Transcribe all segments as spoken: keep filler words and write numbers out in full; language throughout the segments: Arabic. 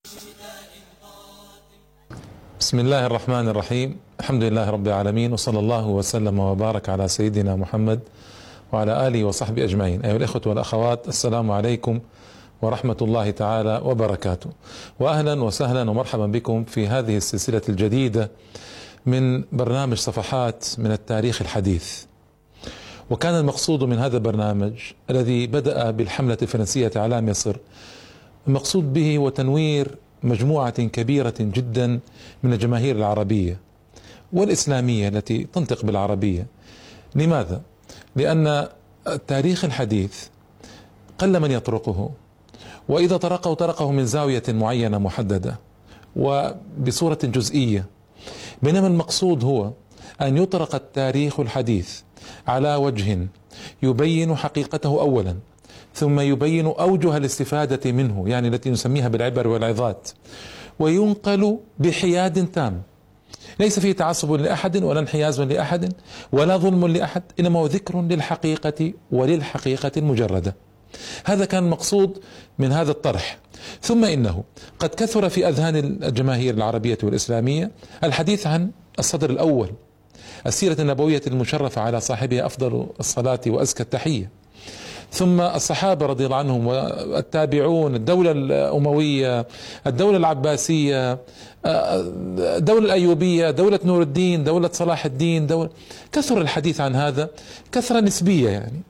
بسم الله الرحمن الرحيم. الحمد لله رب العالمين، وصلى الله وسلم وبارك على سيدنا محمد وعلى آله وصحبه أجمعين. أيها الإخوة والأخوات، السلام عليكم ورحمة الله تعالى وبركاته، وأهلا وسهلا ومرحبا بكم في هذه السلسلة الجديدة من برنامج صفحات من التاريخ الحديث. وكان المقصود من هذا البرنامج الذي بدأ بالحملة الفرنسية على مصر، المقصود به هو تنوير مجموعة كبيرة جدا من الجماهير العربية والإسلامية التي تنطق بالعربية. لماذا؟ لأن التاريخ الحديث قل من يطرقه، وإذا طرقه طرقه من زاوية معينة محددة وبصورة جزئية، بينما المقصود هو أن يطرق التاريخ الحديث على وجه يبين حقيقته أولا، ثم يبين أوجه الاستفادة منه، يعني التي نسميها بالعبر والعظات، وينقل بحياد تام، ليس فيه تعصب لأحد ولا انحياز لأحد ولا ظلم لأحد، إنما هو ذكر للحقيقة وللحقيقة المجردة. هذا كان المقصود من هذا الطرح. ثم إنه قد كثر في أذهان الجماهير العربية والإسلامية الحديث عن الصدر الأول، السيرة النبوية المشرفة على صاحبها أفضل الصلاة وأزكى التحية، ثم الصحابة رضي الله عنهم والتابعون، الدولة الأموية، الدولة العباسية، الدولة الأيوبية، دولة نور الدين، دولة صلاح الدين، دولة كثر الحديث عن هذا كثرة نسبية يعني.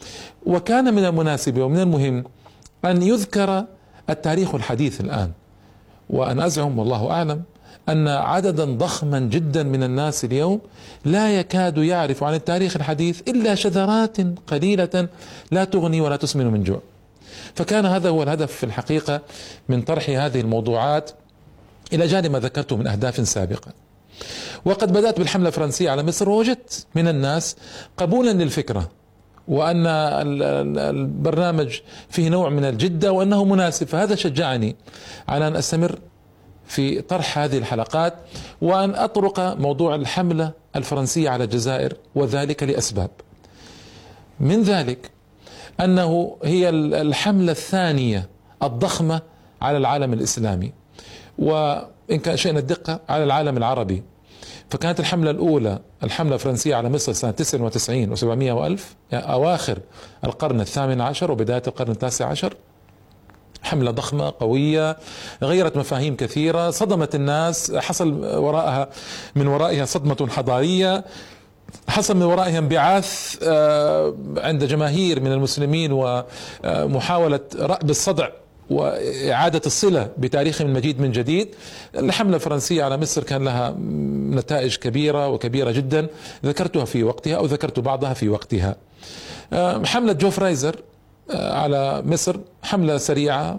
وكان من المناسب ومن المهم أن يذكر التاريخ الحديث الآن، وأن أزعم والله أعلم أن عددا ضخما جدا من الناس اليوم لا يكاد يعرف عن التاريخ الحديث إلا شذرات قليلة لا تغني ولا تسمن من جوع. فكان هذا هو الهدف في الحقيقة من طرح هذه الموضوعات، إلى جانب ما ذكرته من أهداف سابقة. وقد بدأت بالحملة الفرنسية على مصر، ووجدت من الناس قبولا للفكرة، وأن البرنامج فيه نوع من الجدة وأنه مناسب، فهذا شجعني على أن أستمر في طرح هذه الحلقات وأن أطرق موضوع الحملة الفرنسية على الجزائر، وذلك لأسباب. من ذلك أنه هي الحملة الثانية الضخمة على العالم الإسلامي، وإن كان شئنا الدقة على العالم العربي. فكانت الحملة الأولى الحملة الفرنسية على مصر سنة تسعة وتسعين وسبعمائة وألف، يعني أواخر القرن الثامن عشر وبداية القرن التاسع عشر. حملة ضخمة قوية غيرت مفاهيم كثيرة، صدمت الناس، حصل وراءها من ورائها صدمة حضارية، حصل من ورائها انبعاث عند جماهير من المسلمين ومحاولة رأب الصدع وإعادة الصلة بتاريخهم المجيد من جديد. الحملة الفرنسية على مصر كان لها نتائج كبيرة وكبيرة جدا، ذكرتها في وقتها أو ذكرت بعضها في وقتها. حملة جو فرايزر على مصر حملة سريعة،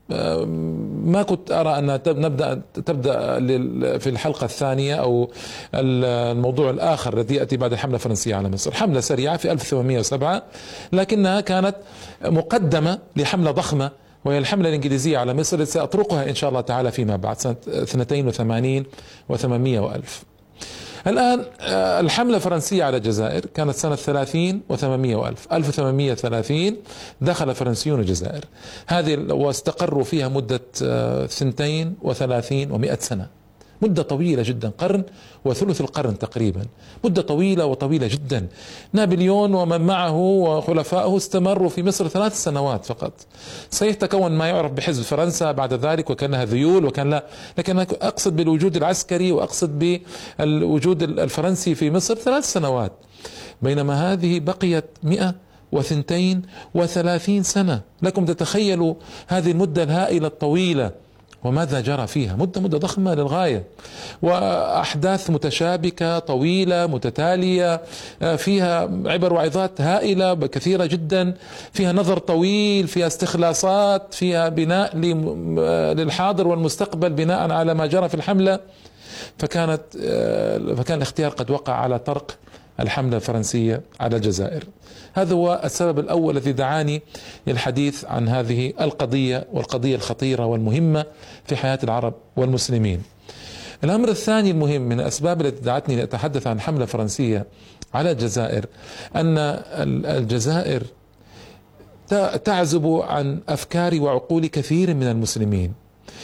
ما كنت أرى أن نبدأ تبدأ في الحلقة الثانية أو الموضوع الآخر الذي يأتي بعد الحملة الفرنسية على مصر. حملة سريعة في ألف وثمانمائة وسبعة، لكنها كانت مقدمة لحملة ضخمة، وهي الحملة الإنجليزية على مصر التي سأطرقها إن شاء الله تعالى فيما بعد سنة اثنين وثمانين وثمانمائة وألف. الآن الحملة الفرنسية على الجزائر كانت سنة ثلاثين وثمانمائة وألف، ألف وثمانمائة وثلاثين دخل الفرنسيون الجزائر، هذه واستقروا فيها مدة ثنتين وثلاثين ومائة سنة، مدة طويلة جدا، قرن وثلث القرن تقريبا، مدة طويلة وطويلة جدا. نابليون ومن معه وخلفائه استمروا في مصر ثلاث سنوات فقط. صحيح تكون ما يعرف بحزب فرنسا بعد ذلك وكان لها ذيول وكان لا، لكن أقصد بالوجود العسكري وأقصد بالوجود الفرنسي في مصر ثلاث سنوات، بينما هذه بقيت مئة وثنتين وثلاثين سنة. لكم تتخيلوا هذه المدة الهائلة الطويلة وماذا جرى فيها، مدة مدة ضخمة للغاية، وأحداث متشابكة طويلة متتالية، فيها عبر وعظات هائلة كثيرة جدا، فيها نظر طويل، فيها استخلاصات، فيها بناء للحاضر والمستقبل بناء على ما جرى في الحملة. فكانت فكان الاختيار قد وقع على طرق الحملة الفرنسية على الجزائر. هذا هو السبب الأول الذي دعاني للحديث عن هذه القضية، والقضية الخطيرة والمهمة في حياة العرب والمسلمين. الأمر الثاني المهم من الأسباب التي دعتني لأتحدث عن حملة فرنسية على الجزائر أن الجزائر تعزب عن أفكار وعقول كثير من المسلمين.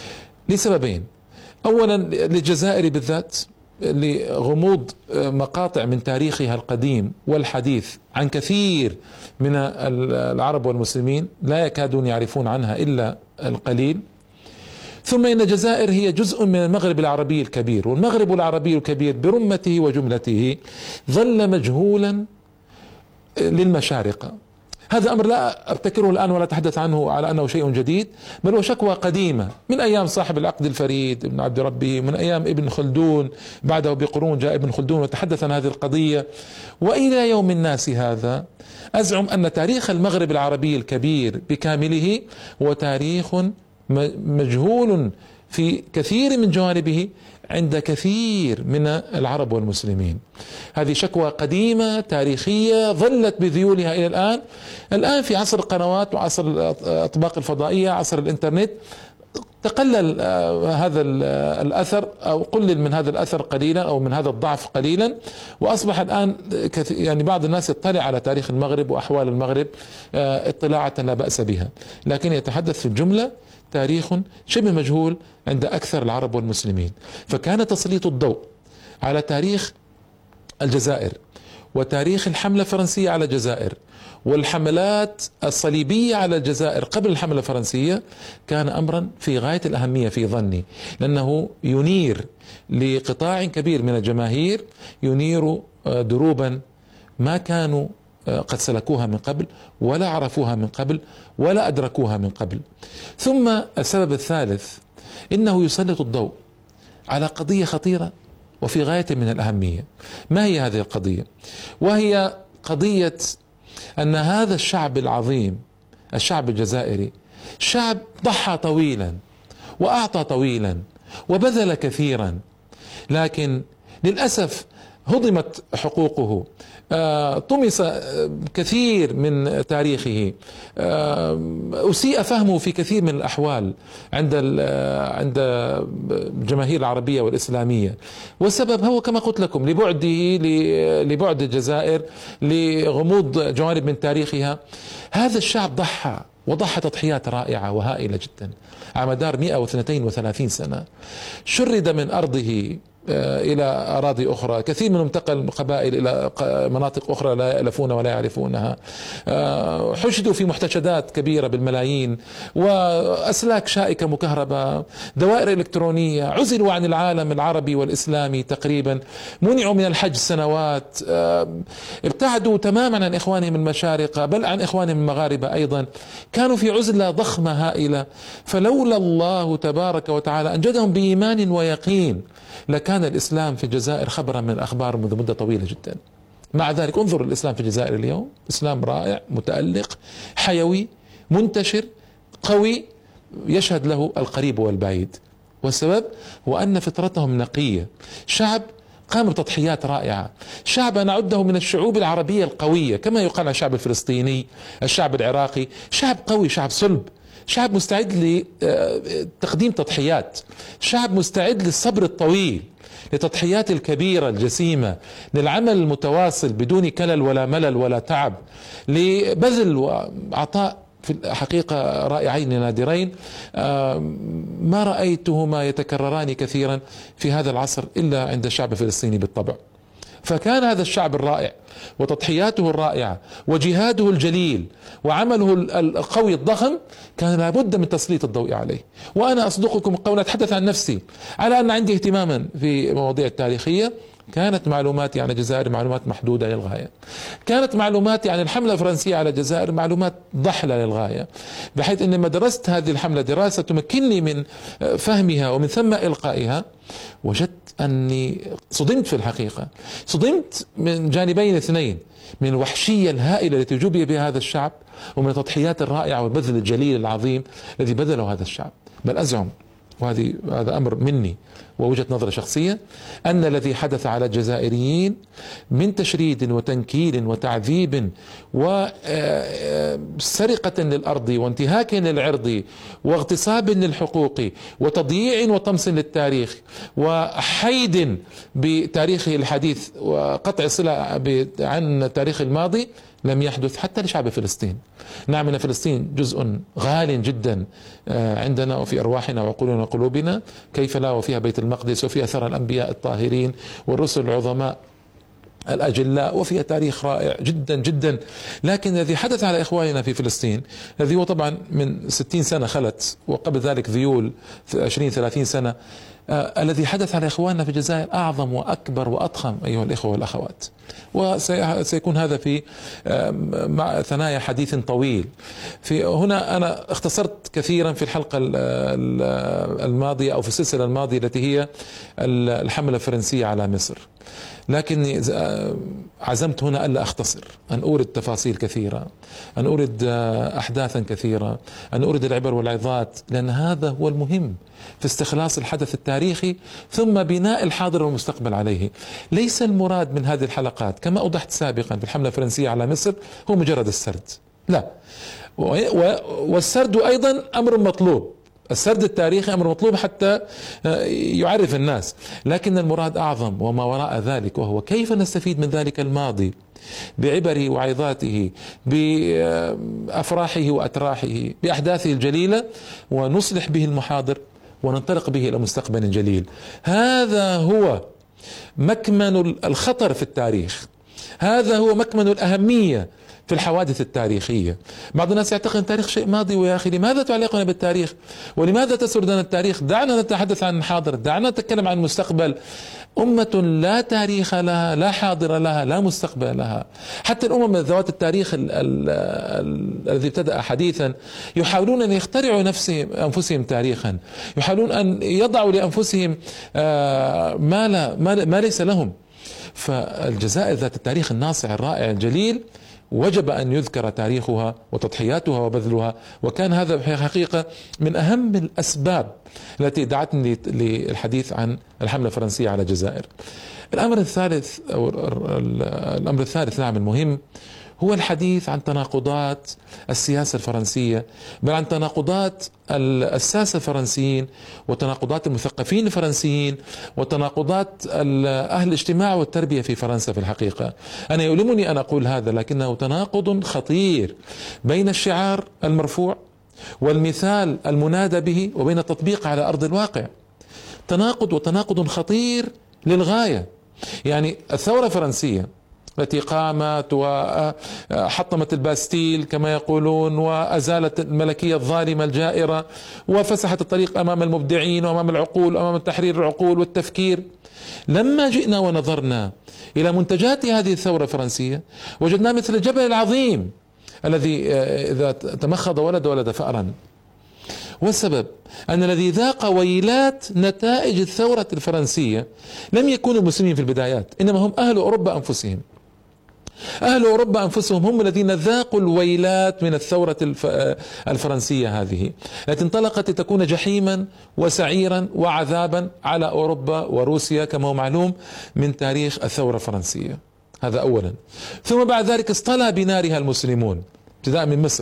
لسببين. أولا للجزائر بالذات، لغموض مقاطع من تاريخها القديم والحديث عن كثير من العرب والمسلمين لا يكادون يعرفون عنها إلا القليل. ثم إن الجزائر هي جزء من المغرب العربي الكبير، والمغرب العربي الكبير برمته وجملته ظل مجهولا للمشارقة. هذا أمر لا أبتكره الآن ولا أتحدث عنه على أنه شيء جديد، بل هو شكوى قديمة من أيام صاحب العقد الفريد ابن عبد ربه، من أيام ابن خلدون، بعده بقرون جاء ابن خلدون وتحدث عن هذه القضية، وإلى يوم الناس هذا أزعم أن تاريخ المغرب العربي الكبير بكامله هو تاريخ مجهول في كثير من جوانبه عند كثير من العرب والمسلمين. هذه شكوى قديمة تاريخية ظلت بذيولها إلى الآن. الآن في عصر القنوات وعصر الأطباق الفضائية، عصر الإنترنت، تقلل هذا الأثر أو قلل من هذا الأثر قليلا أو من هذا الضعف قليلا، وأصبح الآن يعني بعض الناس يطلع على تاريخ المغرب وأحوال المغرب اطلاعة لا بأس بها، لكن يتحدث في الجملة تاريخ شبه مجهول عند أكثر العرب والمسلمين. فكان تسليط الضوء على تاريخ الجزائر وتاريخ الحملة الفرنسية على الجزائر والحملات الصليبية على الجزائر قبل الحملة الفرنسية كان أمرا في غاية الأهمية في ظني، لأنه ينير لقطاع كبير من الجماهير، ينير دروبا ما كانوا قد سلكوها من قبل ولا عرفوها من قبل ولا أدركوها من قبل. ثم السبب الثالث إنه يسلط الضوء على قضية خطيرة وفي غاية من الأهمية. ما هي هذه القضية؟ وهي قضية أن هذا الشعب العظيم، الشعب الجزائري، شعب ضحى طويلا وأعطى طويلا وبذل كثيرا، لكن للأسف هضمت حقوقه، طمس كثير من تاريخه، أسيء فهمه في كثير من الأحوال عند عند الجماهير العربية والإسلامية. والسبب هو كما قلت لكم لبعده لبعد الجزائر، لغموض جوانب من تاريخها. هذا الشعب ضحى وضحى تضحيات رائعة وهائلة جدا على مدار مئة واثنين وثلاثين سنة، شرد من أرضه إلى أراضي أخرى، كثير منهم انتقل قبائل إلى مناطق أخرى لا يألفون ولا يعرفونها، حشدوا في محتشدات كبيرة بالملايين، وأسلاك شائكة مكهربة، دوائر إلكترونية، عزلوا عن العالم العربي والإسلامي تقريبا، منعوا من الحج سنوات، ابتعدوا تماما عن إخوانهم المشارقة بل عن إخوانهم المغاربة أيضا، كانوا في عزلة ضخمة هائلة. فلولا الله تبارك وتعالى أنجدهم بإيمان ويقين لكان الإسلام في الجزائر خبرا من الأخبار منذ مدة طويلة جدا. مع ذلك انظر الإسلام في الجزائر اليوم، إسلام رائع متألق حيوي منتشر قوي يشهد له القريب والبعيد. والسبب هو أن فطرتهم نقية، شعب قام بتضحيات رائعة، شعب نعده من الشعوب العربية القوية كما يقال عن الشعب الفلسطيني، الشعب العراقي، شعب قوي، شعب صلب، شعب مستعد لتقديم تضحيات، شعب مستعد للصبر الطويل، للتضحيات الكبيرة الجسيمة، للعمل المتواصل بدون كلل ولا ملل ولا تعب، لبذل وعطاء في الحقيقة رائعين نادرين ما رأيتهما يتكرران كثيرا في هذا العصر إلا عند الشعب الفلسطيني بالطبع. فكان هذا الشعب الرائع وتضحياته الرائعة وجهاده الجليل وعمله القوي الضخم كان لابد من تسليط الضوء عليه. وأنا أصدقكم قولا أتحدث عن نفسي على أن عندي اهتماما في مواضيع التاريخية. كانت معلوماتي عن الجزائر معلومات محدودة للغاية، كانت معلوماتي عن الحملة الفرنسية على الجزائر معلومات ضحلة للغاية، بحيث أن لما درست هذه الحملة دراسة تمكنني من فهمها ومن ثم إلقائها وجدت أني صدمت في الحقيقة، صدمت من جانبين اثنين، من الوحشية الهائلة التي جُبي بها هذا الشعب ومن التضحيات الرائعة والبذل الجليل العظيم الذي بذله هذا الشعب. بل أزعم، وهذه هذا أمر مني ووجهة نظر شخصية، أن الذي حدث على الجزائريين من تشريد وتنكيل وتعذيب وسرقة للأرض وانتهاك للعرض واغتصاب للحقوق وتضييع وطمس للتاريخ وحيد بتاريخه الحديث وقطع صلة عن التاريخ الماضي لم يحدث حتى لشعب فلسطين. نعم، ان فلسطين جزء غال جدا عندنا وفي ارواحنا وعقولنا وقلوبنا، كيف لا، وفيها بيت المقدس وفيها ثرى الانبياء الطاهرين والرسل العظماء الأجلاء وفيها تاريخ رائع جدا جدا. لكن الذي حدث على إخواننا في فلسطين، الذي هو طبعا من ستين سنة خلت وقبل ذلك ذيول في عشرين ثلاثين سنة، آه الذي حدث على إخواننا في الجزائر أعظم وأكبر وأضخم أيها الإخوة والأخوات، وسيكون هذا في آه مع ثنايا حديث طويل. في هنا أنا اختصرت كثيرا في الحلقة الماضية أو في السلسلة الماضية التي هي الحملة الفرنسية على مصر، لكني عزمت هنا ألا أختصر، أن أورد تفاصيل كثيرة، أن أورد أحداثا كثيرة، أن أورد العبر والعظات، لأن هذا هو المهم في استخلاص الحدث التاريخي ثم بناء الحاضر والمستقبل عليه. ليس المراد من هذه الحلقات كما أوضحت سابقا في الحملة الفرنسية على مصر هو مجرد السرد، لا، والسرد أيضا أمر مطلوب، السرد التاريخي أمر مطلوب حتى يعرف الناس، لكن المراد أعظم وما وراء ذلك، وهو كيف نستفيد من ذلك الماضي بعبره وعظاته، بأفراحه وأتراحه، بأحداثه الجليلة، ونصلح به المحاضر وننطلق به إلى مستقبل جليل. هذا هو مكمن الخطر في التاريخ، هذا هو مكمن الأهمية في الحوادث التاريخية. بعض الناس يعتقد أن التاريخ شيء ماضي، ويا أخي لماذا تعلقنا بالتاريخ؟ ولماذا تسردنا التاريخ؟ دعنا نتحدث عن الحاضر، دعنا نتكلم عن المستقبل. أمة لا تاريخ لها، لا حاضر لها، لا مستقبل لها. حتى الأمم ذوات التاريخ الذي ابتدأ حديثا يحاولون أن يخترعوا نفسهم أنفسهم تاريخا، يحاولون أن يضعوا لأنفسهم ما, لا ما ليس لهم. فالجزائر ذات التاريخ الناصع الرائع الجليل وجب أن يذكر تاريخها وتضحياتها وبذلها، وكان هذا في الحقيقة من أهم الأسباب التي دعتني للحديث عن الحملة الفرنسية على الجزائر. الأمر الثالث أو الأمر الثالث نعم المهم هو الحديث عن تناقضات السياسة الفرنسية، بل عن تناقضات الساسة الفرنسيين وتناقضات المثقفين الفرنسيين وتناقضات أهل الاجتماع والتربية في فرنسا. في الحقيقة أنا يؤلمني أن أقول هذا، لكنه تناقض خطير بين الشعار المرفوع والمثال المنادى به وبين التطبيق على أرض الواقع. تناقض وتناقض خطير للغاية. يعني الثورة الفرنسية التي قامت وحطمت الباستيل كما يقولون، وأزالت الملكية الظالمة الجائرة، وفسحت الطريق أمام المبدعين وأمام العقول وأمام تحرير العقول والتفكير. لما جئنا ونظرنا إلى منتجات هذه الثورة الفرنسية وجدنا مثل الجبل العظيم الذي إذا تمخض ولد ولد فأرا. والسبب أن الذي ذاق ويلات نتائج الثورة الفرنسية لم يكونوا المسلمين في البدايات، إنما هم أهل أوروبا أنفسهم. أهل أوروبا أنفسهم هم الذين ذاقوا الويلات من الثورة الفرنسية هذه التي انطلقت لتكون جحيما وسعيرا وعذابا على أوروبا وروسيا كما هو معلوم من تاريخ الثورة الفرنسية. هذا أولا. ثم بعد ذلك اصطلى بنارها المسلمون ابتداء من مصر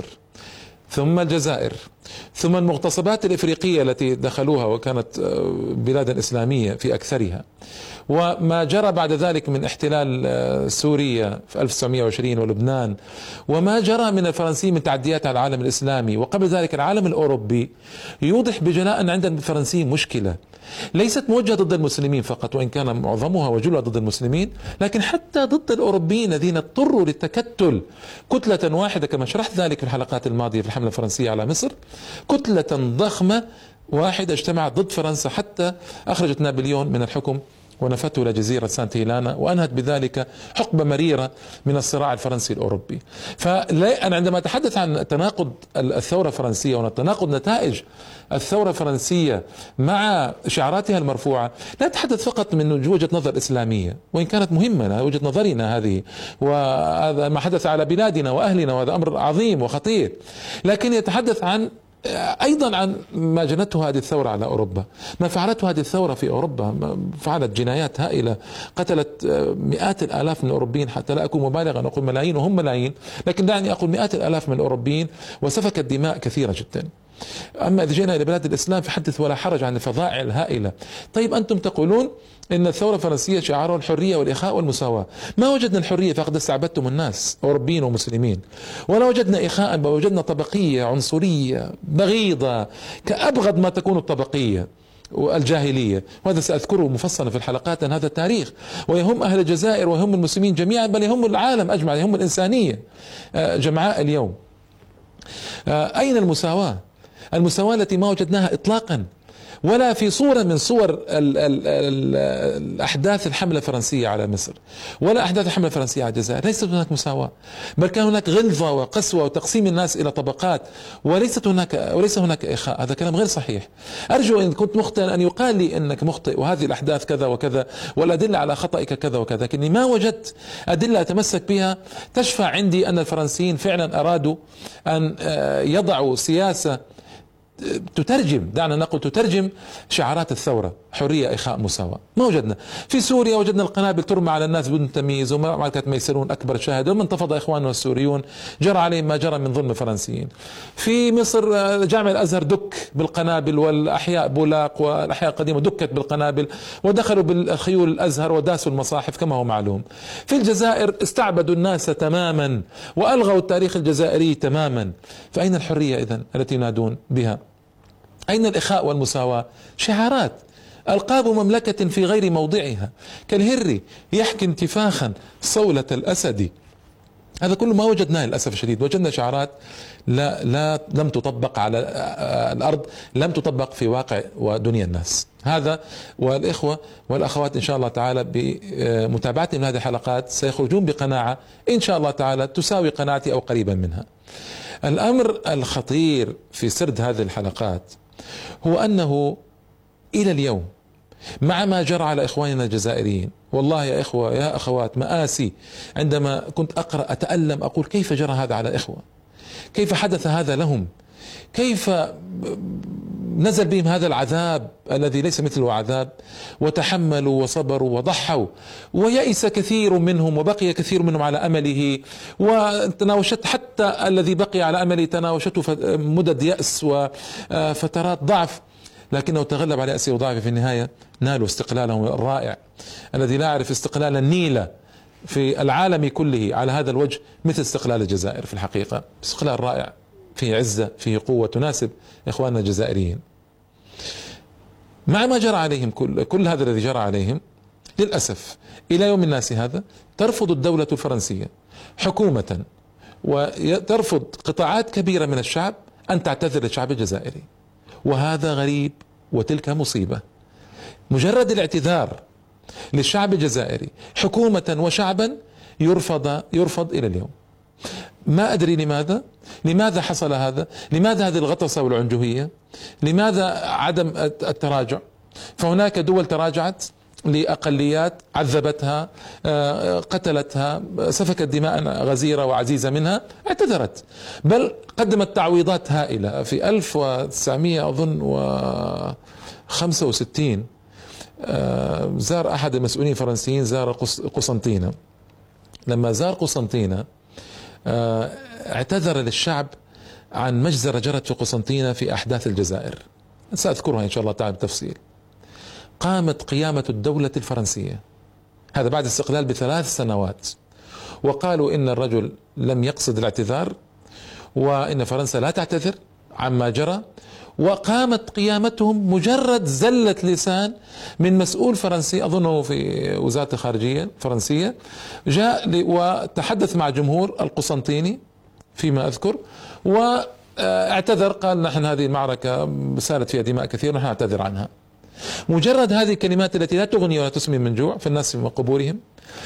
ثم الجزائر ثم المغتصبات الإفريقية التي دخلوها وكانت بلادا إسلامية في أكثرها، وما جرى بعد ذلك من احتلال سوريا في ألف وتسعمئة وعشرين ولبنان، وما جرى من الفرنسيين من تعديات على العالم الإسلامي، وقبل ذلك العالم الأوروبي، يوضح بجلاء أن عند الفرنسيين مشكلة ليست موجهة ضد المسلمين فقط، وإن كان معظمها وجلها ضد المسلمين، لكن حتى ضد الأوروبيين الذين اضطروا للتكتل كتلة واحدة كما شرحت ذلك في الحلقات الماضية في الحملة الفرنسية على مصر. كتلة ضخمة واحدة اجتمعت ضد فرنسا حتى أخرجت نابليون من الحكم ونفته إلى جزيرة سانت هيلانا، وأنهت بذلك حقبة مريرة من الصراع الفرنسي الأوروبي. فأنا عندما أتحدث عن تناقض الثورة الفرنسية وتناقض نتائج الثورة الفرنسية مع شعاراتها المرفوعة، لا أتحدث فقط من وجهة نظر إسلامية، وإن كانت مهمة وجهة نظرنا هذه، وهذا ما حدث على بلادنا وأهلنا، وهذا أمر عظيم وخطير، لكن يتحدث عن أيضا عن ما جنته هذه الثورة على أوروبا، ما فعلته هذه الثورة في أوروبا. فعلت جنايات هائلة، قتلت مئات الآلاف من الأوروبيين، حتى لا أكون مبالغا أقول ملايين وهم ملايين، لكن دعني أقول مئات الآلاف من الأوروبيين، وسفكت دماء كثيرة جدا. أما إذا جئنا إلى بلاد الإسلام فحدث ولا حرج عن الفظائع الهائلة. طيب أنتم تقولون إن الثورة الفرنسية شعارها الحرية والإخاء والمساواة. ما وجدنا الحرية فقد استعبدتم الناس أوروبيين ومسلمين، ولا وجدنا إخاء بل وجدنا طبقية عنصرية بغيضة كأبغض ما تكون الطبقية والجاهلية. وهذا سأذكره مفصلا في الحلقات، أن هذا التاريخ ويهم أهل الجزائر ويهم المسلمين جميعا، بل يهم العالم أجمع، يهم الإنسانية جمعاء اليوم. أين المساواة؟ المساواة التي ما وجدناها إطلاقا، ولا في صورة من صور ال ال ال الأحداث الحملة الفرنسية على مصر، ولا أحداث الحملة الفرنسية على الجزائر. ليست هناك مساواة، بل كان هناك غلظة وقسوة وتقسيم الناس إلى طبقات، وليست هناك وليس هناك إخاء. هذا كلام غير صحيح. أرجو إن كنت مخطئا أن يقال لي أنك مخطئ وهذه الأحداث كذا وكذا والأدلة على خطئك كذا وكذا، لكني ما وجدت أدلة أتمسك بها تشفع عندي أن الفرنسيين فعلا أرادوا أن يضعوا سياسة تترجم، دعنا نقول تترجم شعارات الثورة: حرية، إخاء، مساواة. ما وجدنا. في سوريا وجدنا القنابل ترمى على الناس بدون تمييز، ومعركة ميسرون أكبر شاهد، ومن انتفض إخواننا السوريون جرى عليهم ما جرى من ظلم الفرنسيين. في مصر جامع الأزهر دك بالقنابل، والأحياء بولاق والأحياء القديمة دكت بالقنابل، ودخلوا بالخيول الأزهر وداسوا المصاحف كما هو معلوم. في الجزائر استعبدوا الناس تماما وألغوا التاريخ الجزائري تماما. فأين الحرية إذن التي ينادون بها؟ أين الإخاء والمساواة؟ شعارات، ألقاب مملكة في غير موضعها، كالهري يحكي انتفاخا صولة الأسد. هذا كله ما وجدناه للأسف الشديد. وجدنا شعارات لا, لا لم تطبق على الأرض، لم تطبق في واقع ودنيا الناس. هذا والإخوة والأخوات إن شاء الله تعالى بمتابعتهم لهذه الحلقات سيخرجون بقناعة إن شاء الله تعالى تساوي قناعتي أو قريبا منها. الأمر الخطير في سرد هذه الحلقات هو أنه إلى اليوم مع ما جرى على إخواننا الجزائريين، والله يا إخوة يا أخوات مآسي عندما كنت أقرأ أتألم، أقول كيف جرى هذا على إخوة، كيف حدث هذا لهم، كيف نزل بهم هذا العذاب الذي ليس مثله عذاب، وتحملوا وصبروا وضحوا، ويئس كثير منهم وبقي كثير منهم على أمله، وتناوشت حتى الذي بقي على أمله تناوشته مدد يأس وفترات ضعف، لكنه تغلب على يأسه وضعفه. في النهاية نالوا استقلالهم الرائع الذي لا يعرف استقلال النيلة في العالم كله على هذا الوجه مثل استقلال الجزائر. في الحقيقة استقلال رائع فيه عزة فيه قوة تناسب إخواننا الجزائريين. مع ما جرى عليهم كل, كل هذا الذي جرى عليهم، للأسف إلى يوم الناس هذا ترفض الدولة الفرنسية حكومة وترفض قطاعات كبيرة من الشعب أن تعتذر للشعب الجزائري، وهذا غريب وتلك مصيبة. مجرد الاعتذار للشعب الجزائري حكومة وشعبا يرفض يرفض إلى اليوم. ما أدري لماذا لماذا حصل هذا، لماذا هذه الغطرسة والعنجهية، لماذا عدم التراجع؟ فهناك دول تراجعت لأقليات، عذبتها، قتلتها، سفكت دماء غزيرة وعزيزة منها، اعتذرت، بل قدمت تعويضات هائلة. في ألف وتسعمئة أظن وخمسة وستين زار أحد المسؤولين الفرنسيين زار قسنطينة. لما زار قسنطينة اعتذر للشعب عن مجزرة جرت في قسنطينة في أحداث الجزائر، سأذكرها إن شاء الله تعالى بالتفصيل. قامت قيامة الدولة الفرنسية، هذا بعد استقلال بثلاث سنوات، وقالوا إن الرجل لم يقصد الاعتذار، وإن فرنسا لا تعتذر عما جرى. وقامت قيامتهم مجرد زلة لسان من مسؤول فرنسي أظنه في وزارة الخارجية الفرنسية، جاء وتحدث مع جمهور القسنطيني فيما أذكر، واعتذر، قال نحن هذه المعركة سالت فيها دماء كثير نحن نعتذر عنها. مجرد هذه الكلمات التي لا تغني ولا تسمن من جوع في الناس في قبورهم،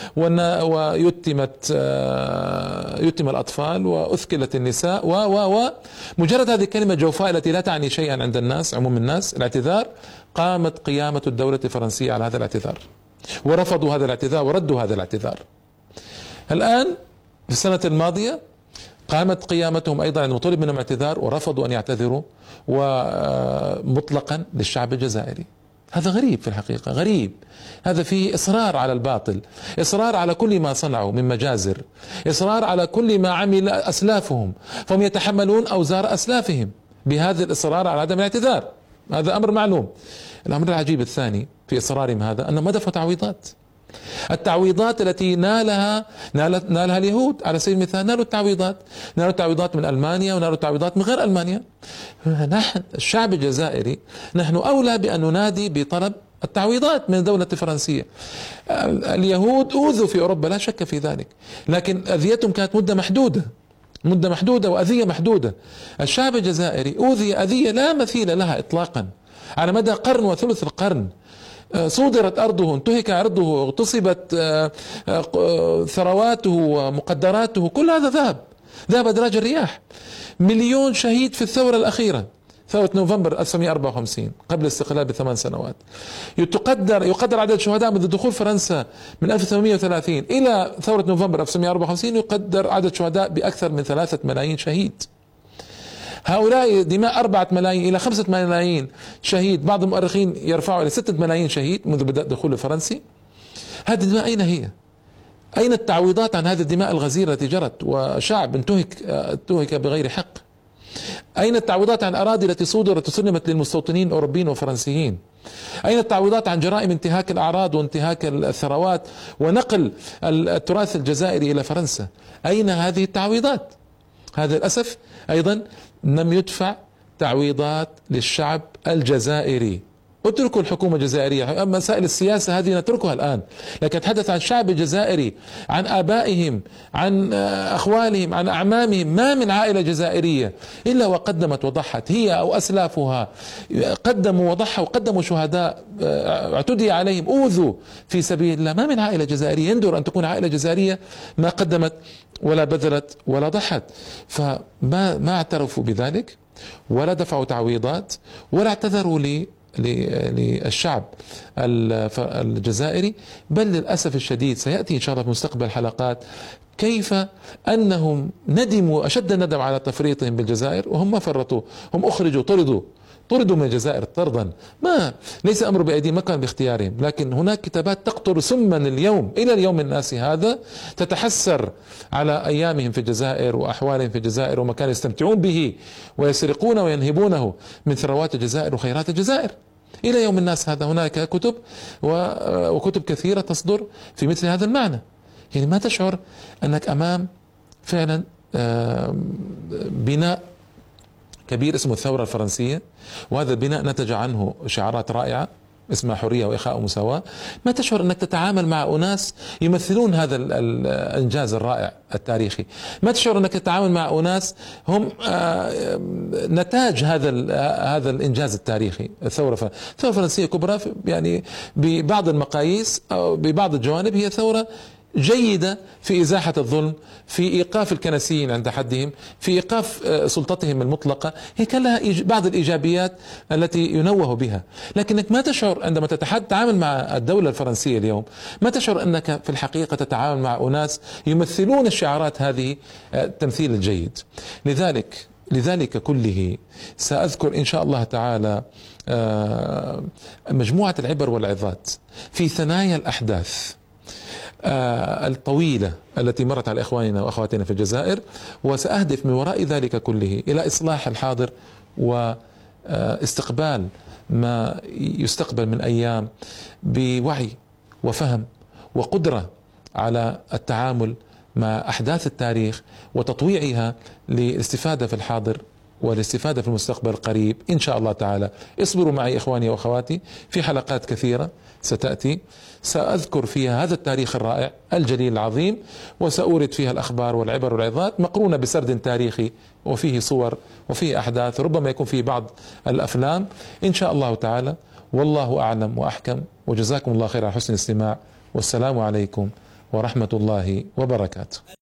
ويتمت يتم الأطفال وأثكلت النساء و و و مجرد هذه الكلمة الجوفاء التي لا تعني شيئا عند الناس عموم الناس، الاعتذار، قامت قيامة الدولة الفرنسية على هذا الاعتذار، ورفضوا هذا الاعتذار وردوا هذا الاعتذار. الآن في السنة الماضية قامت قيامتهم أيضا عندما طلب منهم اعتذار ورفضوا أن يعتذروا ومطلقا للشعب الجزائري. هذا غريب في الحقيقة، غريب. هذا فيه إصرار على الباطل، إصرار على كل ما صنعوا من مجازر، إصرار على كل ما عمل أسلافهم، فهم يتحملون أوزار أسلافهم. بهذا الإصرار على عدم الاعتذار. هذا أمر معلوم. الأمر العجيب الثاني في إصرارهم هذا أنهم ما دفعوا تعويضات. التعويضات التي نالها نالت نالها اليهود على سبيل المثال، نالوا التعويضات، نالوا التعويضات من ألمانيا ونالوا التعويضات من غير ألمانيا. نحن الشعب الجزائري نحن أولى بأن ننادي بطلب التعويضات من الدولة الفرنسية. اليهود أوذوا في أوروبا لا شك في ذلك، لكن أذيتهم كانت مدة محدودة، مدة محدودة وأذية محدودة. الشعب الجزائري أوذي أذية لا مثيل لها إطلاقا على مدى قرن وثلث القرن. صودرت أرضه، انتهك عرضه، اغتصبت ثرواته ومقدراته، كل هذا ذهب ذهب أدراج الرياح. مليون شهيد في الثورة الأخيرة، ثورة نوفمبر ألف وتسعمئة وأربعة وخمسين قبل الاستقلال بثمان سنوات. يقدر يقدر عدد الشهداء منذ دخول فرنسا من ألف وثمانمئة وثلاثين إلى ثورة نوفمبر ألف وتسعمئة وأربعة وخمسين يقدر عدد الشهداء بأكثر من ثلاثة ملايين شهيد. هؤلاء دماء أربعة ملايين إلى خمسة ملايين شهيد، بعض المؤرخين يرفعوا إلى ستة ملايين شهيد منذ بدء دخول الفرنسي. هذه الدماء أين هي؟ أين التعويضات عن هذه الدماء الغزيرة التي جرت وشعب انتهك انتهك بغير حق؟ أين التعويضات عن الأراضي التي صودرت وسلمت للمستوطنين الأوروبيين والفرنسيين؟ أين التعويضات عن جرائم انتهاك الأعراض وانتهاك الثروات ونقل التراث الجزائري إلى فرنسا؟ أين هذه التعويضات؟ هذا للأسف أيضا لم يدفع تعويضات للشعب الجزائري. اتركوا الحكومة الجزائرية، مسائل السياسة هذه نتركها الآن، لكن أتحدث عن الشعب الجزائري، عن آبائهم، عن أخوالهم، عن أعمامهم. ما من عائلة جزائرية إلا وقدمت وضحت، هي أو أسلافها قدموا وضحوا وقدموا شهداء اعتدي عليهم، أوذوا في سبيل الله. ما من عائلة جزائرية يندر أن تكون عائلة جزائرية ما قدمت ولا بذلت ولا ضحت. فما ما اعترفوا بذلك ولا دفعوا تعويضات ولا اعتذروا لي للشعب الجزائري. بل للأسف الشديد سيأتي إن شاء الله في مستقبل حلقات كيف أنهم ندموا أشد الندم على تفريطهم بالجزائر، وهم ما فرطوا، هم أخرجوا طردوا طردوا من الجزائر طردا، ما ليس أمر بأيديهم، ما كان باختيارهم. لكن هناك كتابات تقطر سما اليوم إلى اليوم الناسي هذا، تتحسر على أيامهم في الجزائر وأحوالهم في الجزائر وما كانوا يستمتعون به ويسرقون وينهبونه من ثروات الجزائر وخيرات الجزائر إلى يوم الناس هذا. هناك كتب وكتب كثيرة تصدر في مثل هذا المعنى. يعني ما تشعر أنك أمام فعلا بناء كبير اسمه الثورة الفرنسية، وهذا البناء نتج عنه شعارات رائعة اسمها حرية وإخاء ومساواة. ما تشعر أنك تتعامل مع أناس يمثلون هذا الإنجاز الرائع التاريخي؟ ما تشعر أنك تتعامل مع أناس هم نتاج هذا هذا الإنجاز التاريخي؟ الثورة الثورة الفرنسية كبرى يعني ببعض المقاييس أو ببعض الجوانب هي ثورة جيدة في إزاحة الظلم، في إيقاف الكنسيين عند حدهم، في إيقاف سلطتهم المطلقة. هي كان لها بعض الإيجابيات التي ينوه بها، لكنك ما تشعر عندما تتعامل مع الدولة الفرنسية اليوم، ما تشعر أنك في الحقيقة تتعامل مع أناس يمثلون الشعارات هذه التمثيل الجيد. لذلك لذلك كله سأذكر إن شاء الله تعالى مجموعة العبر والعظات في ثنايا الأحداث الطويلة التي مرت على إخواننا وأخواتنا في الجزائر، وسأهدف من وراء ذلك كله إلى إصلاح الحاضر واستقبال ما يستقبل من أيام بوعي وفهم وقدرة على التعامل مع أحداث التاريخ وتطويعها للاستفادة في الحاضر والاستفادة في المستقبل القريب إن شاء الله تعالى. اصبروا معي إخواني وأخواتي، في حلقات كثيرة ستأتي سأذكر فيها هذا التاريخ الرائع الجليل العظيم، وسأورد فيها الأخبار والعبر والعظات مقرونة بسرد تاريخي وفيه صور وفيه أحداث، ربما يكون فيه بعض الأفلام إن شاء الله تعالى. والله أعلم وأحكم، وجزاكم الله خير على حسن الاستماع، والسلام عليكم ورحمة الله وبركاته.